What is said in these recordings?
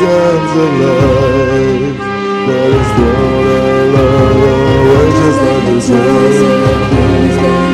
sands of life, but it's thrown along away just like the sun.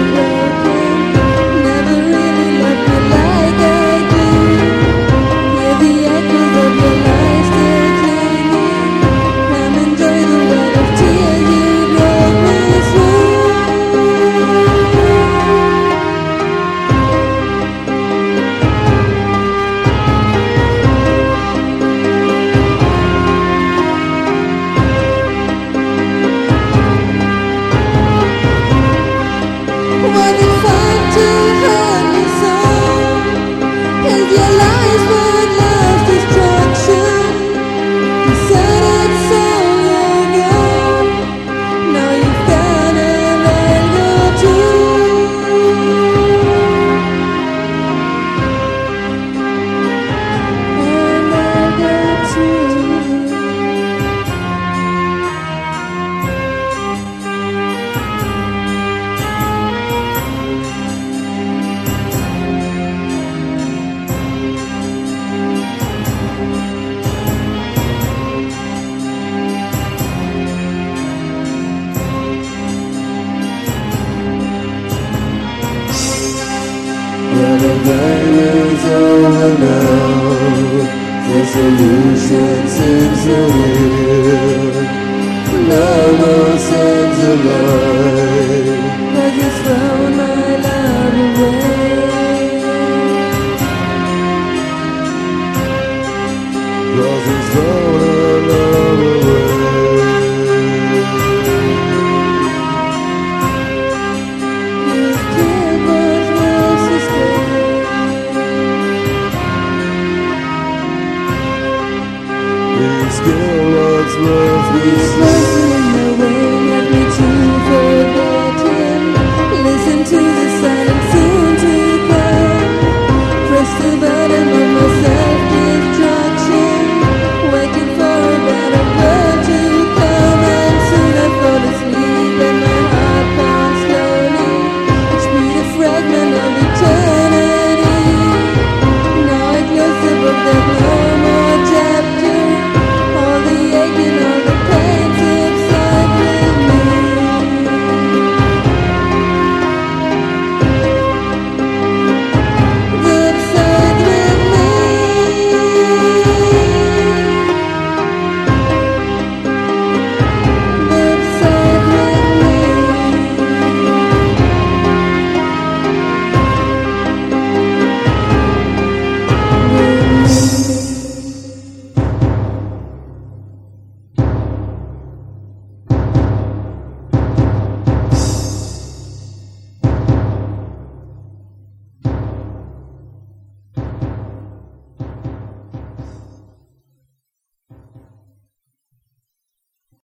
But the night is over now, the solution seems so near. Now no sense of life, I just thrown my love away. 'Cause it's thrown our love away. Still what's left is